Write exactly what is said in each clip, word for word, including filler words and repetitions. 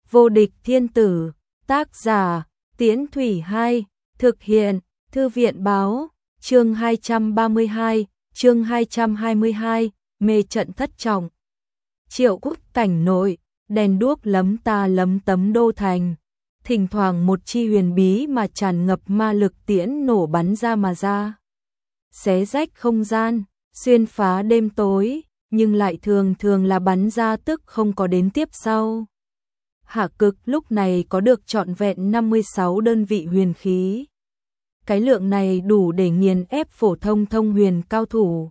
Vô địch thiên tử, tác giả, Tiễn Thủy Hai, thực hiện, Thư viện báo, chương hai trăm ba mươi hai, chương hai trăm hai mươi hai, mê trận thất trọng. Triệu Quốc cảnh nội, đèn đuốc lấm ta lấm tấm đô thành, thỉnh thoảng một chi huyền bí mà tràn ngập ma lực tiễn nổ bắn ra mà ra. Xé rách không gian, xuyên phá đêm tối, nhưng lại thường thường là bắn ra tức không có đến tiếp sau. Hạ Cực lúc này có được trọn vẹn năm mươi sáu đơn vị huyền khí. Cái lượng này đủ để nghiền ép phổ thông thông huyền cao thủ.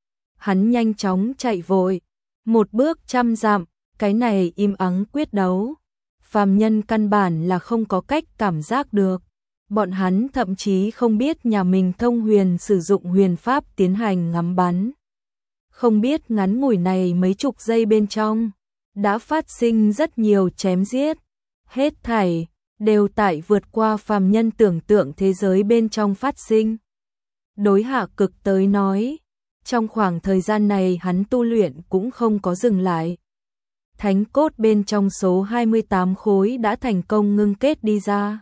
Hắn nhanh chóng chạy vội, một bước trăm dặm, cái này im ắng quyết đấu. Phàm nhân căn bản là không có cách cảm giác được. Bọn hắn thậm chí không biết nhà mình thông huyền sử dụng huyền pháp tiến hành ngắm bắn. Không biết ngắn ngủi này mấy chục giây bên trong, đã phát sinh rất nhiều chém giết. Hết thảy, đều tại vượt qua phàm nhân tưởng tượng thế giới bên trong phát sinh. Đối Hạ Cực tới nói, trong khoảng thời gian này hắn tu luyện cũng không có dừng lại. Thánh cốt bên trong số hai mươi tám khối đã thành công ngưng kết đi ra.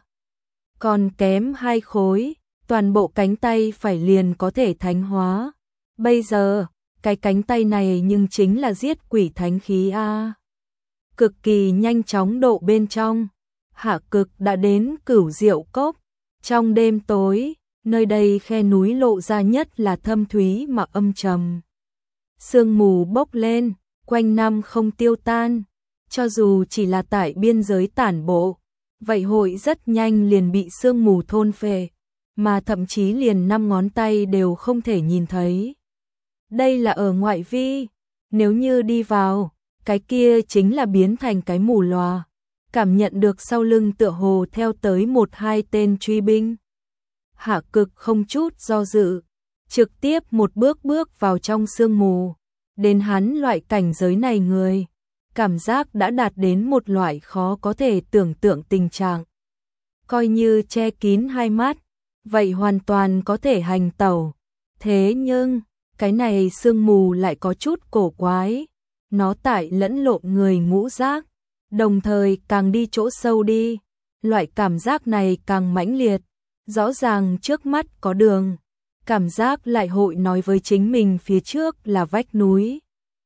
Còn kém hai khối, toàn bộ cánh tay phải liền có thể thánh hóa. Bây giờ, cái cánh tay này nhưng chính là giết quỷ thánh khí a. Cực kỳ nhanh chóng độ bên trong, Hạ Cực đã đến Cửu Diệu Cốc. Trong đêm tối, nơi đây khe núi lộ ra nhất là thâm thúy mà âm trầm. Sương mù bốc lên, quanh năm không tiêu tan, cho dù chỉ là tại biên giới tản bộ, vậy hội rất nhanh liền bị sương mù thôn phệ, mà thậm chí liền năm ngón tay đều không thể nhìn thấy. Đây là ở ngoại vi, nếu như đi vào, cái kia chính là biến thành cái mù lòa, cảm nhận được sau lưng tựa hồ theo tới một hai tên truy binh. Hạ Cực không chút do dự, trực tiếp một bước bước vào trong sương mù. Đến hắn loại cảnh giới này người, cảm giác đã đạt đến một loại khó có thể tưởng tượng tình trạng. Coi như che kín hai mắt, vậy hoàn toàn có thể hành tẩu. Thế nhưng, cái này sương mù lại có chút cổ quái. Nó tại lẫn lộn người ngũ giác, đồng thời càng đi chỗ sâu đi, loại cảm giác này càng mãnh liệt. Rõ ràng trước mắt có đường, cảm giác lại hội nói với chính mình phía trước là vách núi.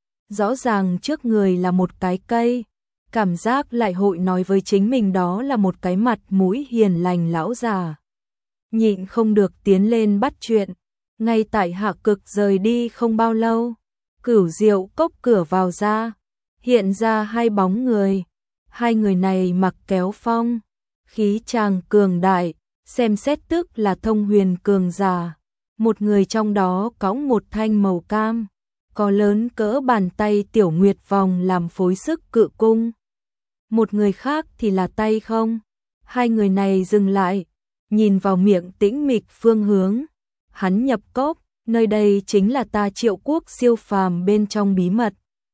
Rõ ràng trước người là một cái cây, cảm giác lại hội nói với chính mình đó là một cái mặt mũi hiền lành lão già. Nhịn không được tiến lên bắt chuyện, ngay tại Hạ Cực rời đi không bao lâu, Cửu Diệu Cốc cửa vào ra, hiện ra hai bóng người. Hai người này mặc kéo phong, khí tràng cường đại, xem xét tức là thông huyền cường giả. Một người trong đó cõng một thanh màu cam, có lớn cỡ bàn tay tiểu nguyệt vòng làm phối sức cự cung. Một người khác thì là tay không. Hai người này dừng lại, nhìn vào miệng tĩnh mịch phương hướng. Hắn nhập cốc, nơi đây chính là ta Triệu Quốc siêu phàm bên trong bí mật.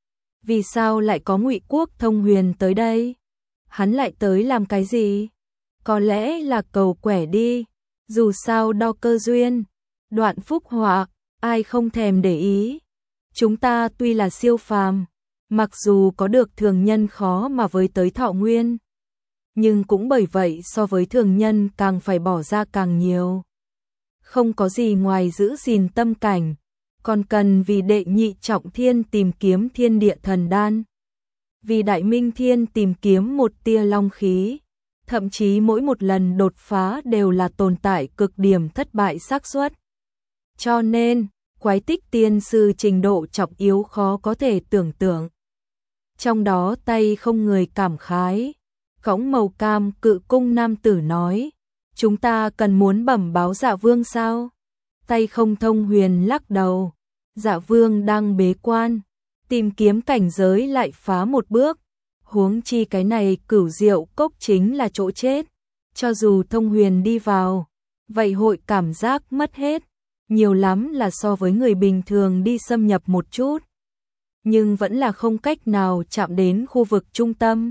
Vì sao lại có Ngụy Quốc thông huyền tới đây? Hắn lại tới làm cái gì? Có lẽ là cầu quẻ đi, dù sao đo cơ duyên, đoạn phúc họa, ai không thèm để ý. Chúng ta tuy là siêu phàm, mặc dù có được thường nhân khó mà với tới thọ nguyên, nhưng cũng bởi vậy so với thường nhân càng phải bỏ ra càng nhiều. Không có gì ngoài giữ gìn tâm cảnh, còn cần vì đệ nhị trọng thiên tìm kiếm thiên địa thần đan, vì đại minh thiên tìm kiếm một tia long khí. Thậm chí mỗi một lần đột phá đều là tồn tại cực điểm thất bại xác suất. Cho nên, quái tích tiên sư trình độ trọng yếu khó có thể tưởng tượng. Trong đó tay không người cảm khái, cõng màu cam cự cung nam tử nói, chúng ta cần muốn bẩm báo Dạ Vương sao? Tay không thông huyền lắc đầu, Dạ Vương đang bế quan, tìm kiếm cảnh giới lại phá một bước. Huống chi cái này Cửu Diệu Cốc chính là chỗ chết, cho dù thông huyền đi vào, vậy hội cảm giác mất hết, nhiều lắm là so với người bình thường đi xâm nhập một chút, nhưng vẫn là không cách nào chạm đến khu vực trung tâm.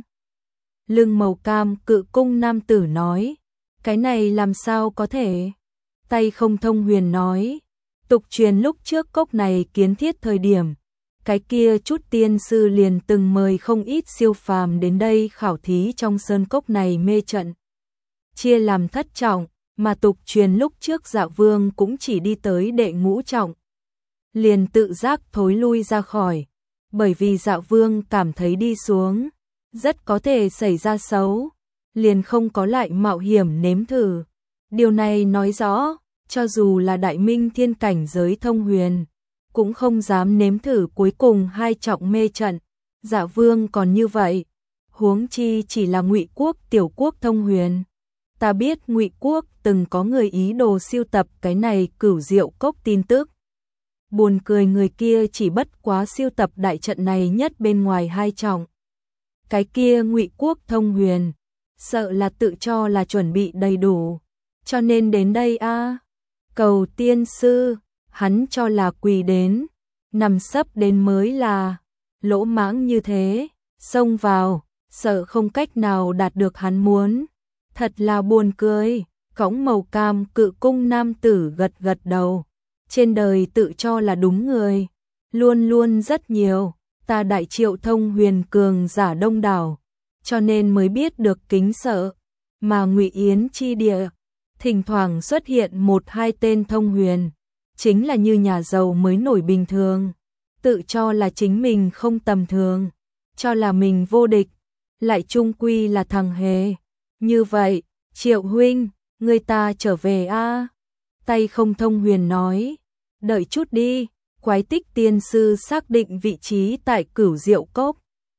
Lưng màu cam cự cung nam tử nói, cái này làm sao có thể? Tay không thông huyền nói, tục truyền lúc trước cốc này kiến thiết thời điểm, cái kia chút tiên sư liền từng mời không ít siêu phàm đến đây khảo thí trong sơn cốc này mê trận. Chia làm thất trọng, mà tục truyền lúc trước Dạ Vương cũng chỉ đi tới đệ ngũ trọng. Liền tự giác thối lui ra khỏi, bởi vì Dạ Vương cảm thấy đi xuống rất có thể xảy ra xấu, liền không có lại mạo hiểm nếm thử. Điều này nói rõ, cho dù là đại minh thiên cảnh giới thông huyền, cũng không dám nếm thử cuối cùng hai trọng mê trận. Dạ Vương còn như vậy, huống chi chỉ là Ngụy quốc tiểu quốc thông huyền. Ta biết Ngụy quốc từng có người ý đồ siêu tập cái này Cửu Diệu Cốc tin tức. Buồn cười người kia chỉ bất quá siêu tập đại trận này nhất bên ngoài hai trọng. Cái kia Ngụy quốc thông huyền, sợ là tự cho là chuẩn bị đầy đủ, cho nên đến đây a, à. Cầu tiên sư, hắn cho là quỳ đến, nằm sấp đến mới là, lỗ mãng như thế, xông vào, sợ không cách nào đạt được hắn muốn. Thật là buồn cười. Cõng màu cam cự cung nam tử gật gật đầu. Trên đời tự cho là đúng người, luôn luôn rất nhiều. Ta Đại Triệu thông huyền cường giả đông đảo, cho nên mới biết được kính sợ. Mà Ngụy Yến chi địa, thỉnh thoảng xuất hiện một hai tên thông huyền, chính là như nhà giàu mới nổi bình thường, tự cho là chính mình không tầm thường, cho là mình vô địch, lại chung quy là thằng hề. Như vậy, Triệu huynh, người ta trở về a à? Tay không thông huyền nói, đợi chút đi, Quái Tích tiên sư xác định vị trí tại Cửu Diệu Cốc.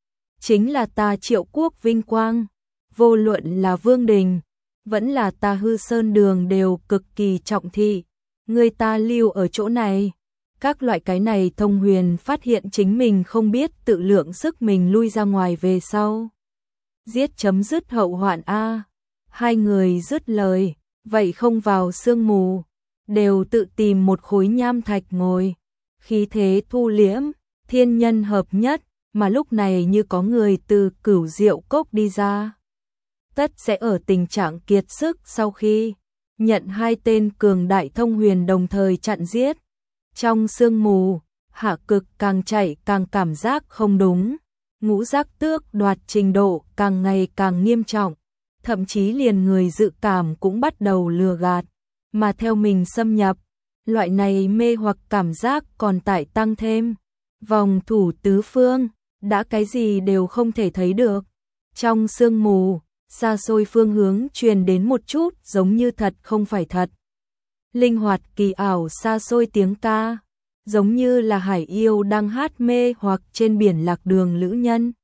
Chính là ta Triệu quốc vinh quang, vô luận là Vương Đình, vẫn là ta Hư Sơn Đường đều cực kỳ trọng thị, người ta lưu ở chỗ này. Các loại cái này thông huyền phát hiện chính mình không biết tự lượng sức mình lui ra ngoài về sau. Giết chấm dứt hậu hoạn a. Hai người dứt lời, vậy không vào sương mù, đều tự tìm một khối nham thạch ngồi, khí thế thu liễm, thiên nhân hợp nhất, mà lúc này như có người từ Cửu Diệu Cốc đi ra. Tất sẽ ở tình trạng kiệt sức sau khi nhận hai tên cường đại thông huyền đồng thời chặn giết. Trong sương mù, Hạ Cực càng chạy càng cảm giác không đúng, ngũ giác tước đoạt trình độ càng ngày càng nghiêm trọng, thậm chí liền người dự cảm cũng bắt đầu lừa gạt, mà theo mình xâm nhập, loại này mê hoặc cảm giác còn tại tăng thêm. Vòng thủ tứ phương, đã cái gì đều không thể thấy được. Trong sương mù, xa xôi phương hướng truyền đến một chút giống như thật không phải thật. Linh hoạt kỳ ảo xa xôi tiếng ca, giống như là hải yêu đang hát mê hoặc trên biển lạc đường lữ nhân.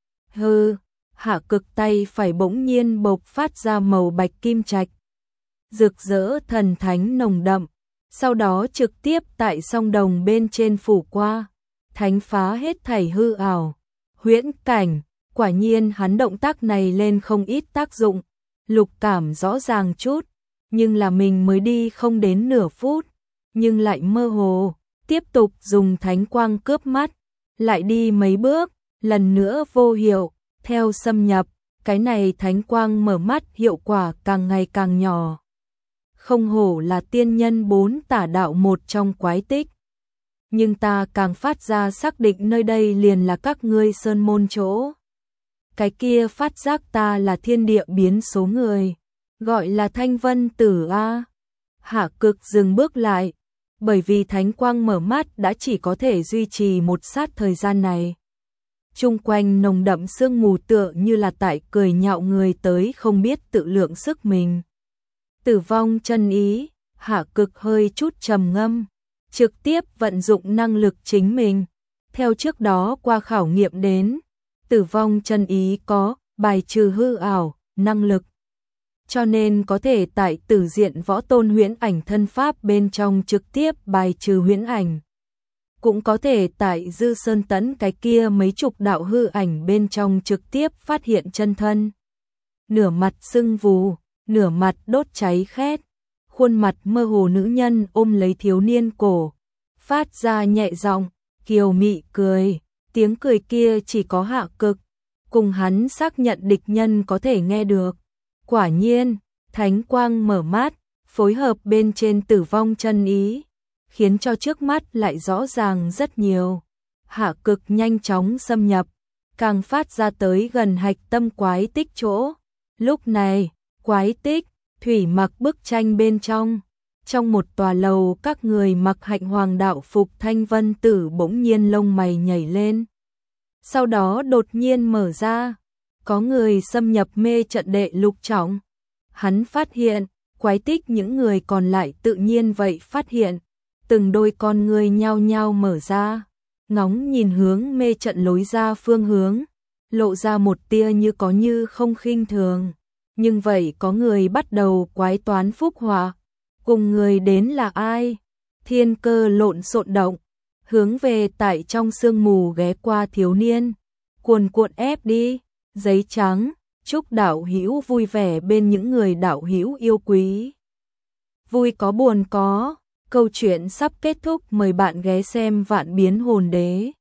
Hừ, Hạ Cực tay phải bỗng nhiên bộc phát ra màu bạch kim trạch, rực rỡ thần thánh nồng đậm, sau đó trực tiếp tại song đồng bên trên phủ qua, thánh phá hết thảy hư ảo, huyễn cảnh. Quả nhiên hắn động tác này lên không ít tác dụng, lục cảm rõ ràng chút, nhưng là mình mới đi không đến nửa phút, nhưng lại mơ hồ, tiếp tục dùng thánh quang cướp mắt, lại đi mấy bước, lần nữa vô hiệu, theo xâm nhập, cái này thánh quang mở mắt hiệu quả càng ngày càng nhỏ. Không hổ là tiên nhân bốn tả đạo một trong Quái Tích. Nhưng ta càng phát ra xác định nơi đây liền là các ngươi sơn môn chỗ. Cái kia phát giác ta là thiên địa biến số người, gọi là Thanh Vân Tử a. Hạ Cực dừng bước lại, bởi vì thánh quang mở mắt đã chỉ có thể duy trì một sát thời gian này. Chung quanh nồng đậm sương mù tựa như là tại cười nhạo người tới không biết tự lượng sức mình. Tử vong chân ý, Hạ Cực hơi chút trầm ngâm, trực tiếp vận dụng năng lực chính mình. Theo trước đó qua khảo nghiệm đến, tử vong chân ý có bài trừ hư ảo, năng lực. Cho nên có thể tại tử diện võ tôn huyễn ảnh thân pháp bên trong trực tiếp bài trừ huyễn ảnh. Cũng có thể tại dư sơn tấn cái kia mấy chục đạo hư ảnh bên trong trực tiếp phát hiện chân thân. Nửa mặt sưng vù, nửa mặt đốt cháy khét, khuôn mặt mơ hồ nữ nhân ôm lấy thiếu niên cổ, phát ra nhẹ giọng, kiều mị cười, tiếng cười kia chỉ có Hạ Cực cùng hắn xác nhận địch nhân có thể nghe được. Quả nhiên, thánh quang mở mắt, phối hợp bên trên tử vong chân ý, khiến cho trước mắt lại rõ ràng rất nhiều. hạ cực nhanh chóng xâm nhập, càng phát ra tới gần hạch tâm quái tích chỗ. Lúc này, quái tích, thủy mặc bức tranh bên trong. Trong một tòa lầu, các người mặc hạnh hoàng đạo phục thanh vân tử bỗng nhiên lông mày nhảy lên. Sau đó đột nhiên mở ra, có người xâm nhập mê trận đệ lục trọng. Hắn phát hiện, quái tích những người còn lại tự nhiên vậy phát hiện, từng đôi con người nhao nhao mở ra, ngóng nhìn hướng mê trận lối ra phương hướng, lộ ra một tia như có như không khinh thường. Nhưng vậy có người bắt đầu quái toán phúc họa, cùng người đến là ai? Thiên cơ lộn xộn động, hướng về tại trong sương mù ghé qua thiếu niên, cuồn cuộn ép đi, giấy trắng, chúc đạo hữu vui vẻ bên những người đạo hữu yêu quý. Vui có buồn có, câu chuyện sắp kết thúc, mời bạn ghé xem Vạn Biến Hồn Đế.